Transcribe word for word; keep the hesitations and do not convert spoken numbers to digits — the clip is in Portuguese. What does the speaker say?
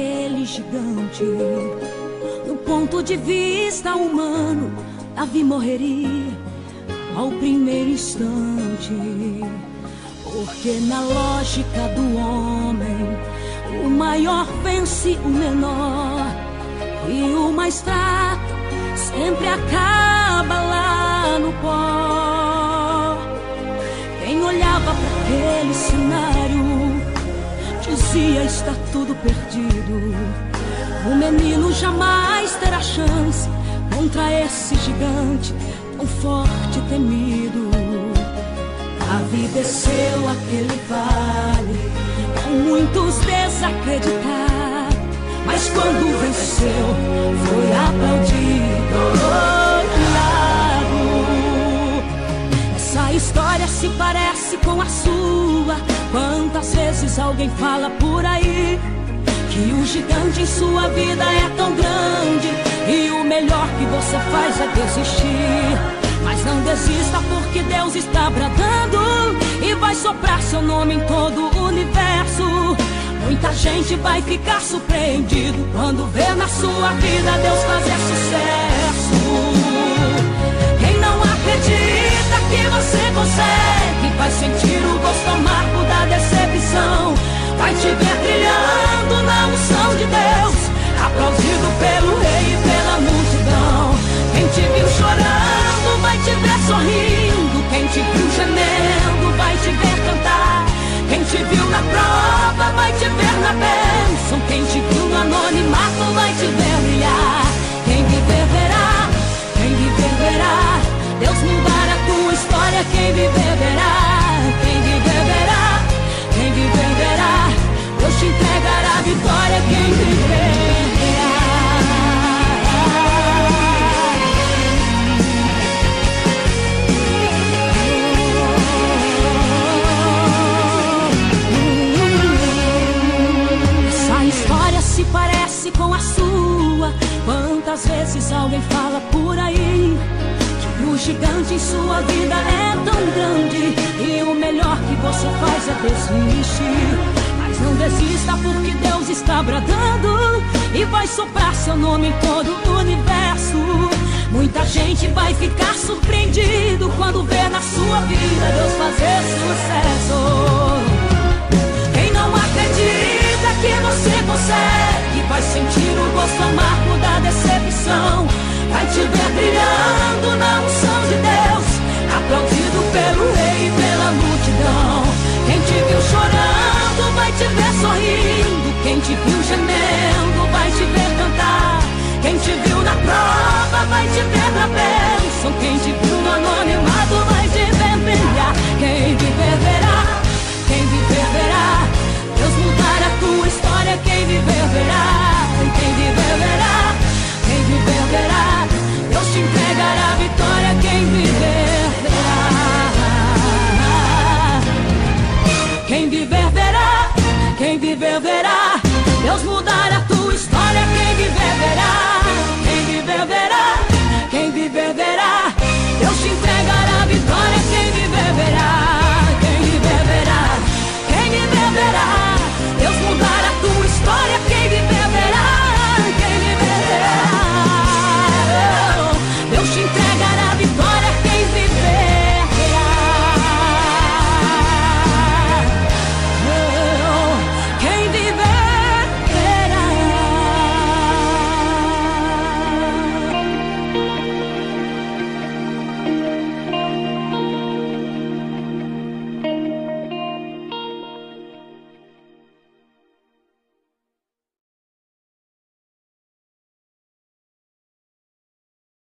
aquele gigante. No ponto de vista humano, Davi morreria ao primeiro instante, porque na lógica do homem, o maior vence o menor, e o mais fraco sempre acaba lá no pó. Quem olhava para aquele cenário dizia: está tudo perdido. O menino jamais terá chance contra esse gigante tão forte e temido. Davi desceu aquele vale com muitos desacreditados, mas quando venceu foi aplaudido. Essa história se parece com a sua. Quantas vezes alguém fala por aí que o gigante em sua vida é tão grande e o melhor que você faz é desistir. Mas não desista, porque Deus está bradando e vai soprar seu nome em todo o universo. Muita gente vai ficar surpreendido quando ver na sua vida Deus fazer sucesso. Quem não acredita que você consegue vai sentir o gosto amargo da decepção. Vai te ver brilhando na unção de Deus, aplaudido pelo rei e pela multidão. Quem te viu chorando vai te ver sorrindo. Quem te viu gemendo vai te ver cantar. Quem te viu na prova vai te ver na bênção. Quem te viu no anonimato vai te ver brilhar. Quem viver verá, quem viver verá. Deus mudar a tua história. Quem viver verá, quem viver verá. Quem viver verá. Deus te entregará a vitória. Quem viver verá. Se parece com a sua. Quantas vezes alguém fala por aí que o gigante em sua vida é tão grande e o melhor que você faz é desistir. Mas não desista, porque Deus está bradando e vai soprar seu nome em todo o universo. Muita gente vai ficar surpreendido quando ver na sua vida Deus fazer sucesso. Quem não acredita que você consegue vai sentir o gosto amargo da decepção. Vai te ver brilhando na unção de Deus, aplaudido pelo rei e pela multidão. Quem te viu chorando vai te ver sorrindo. Quem te viu gemendo vai te ver cantar. Quem te viu na prova vai te ver na bênção. Quem te viu no anonimato vai te ver brilhar. Quem viver verá, quem viver verá. Deus mudar a tua história. Quem viver verá, quem viver verá. Quem viver verá. Deus te entregará a vitória. Quem viver verá. Quem viver verá, quem viver verá. Deus mudar a tua história. Quem viver verá, quem viver verá. Quem viver verá. Deus te entregará a vitória. Quem viver verá, quem viver verá. Quem viver verá.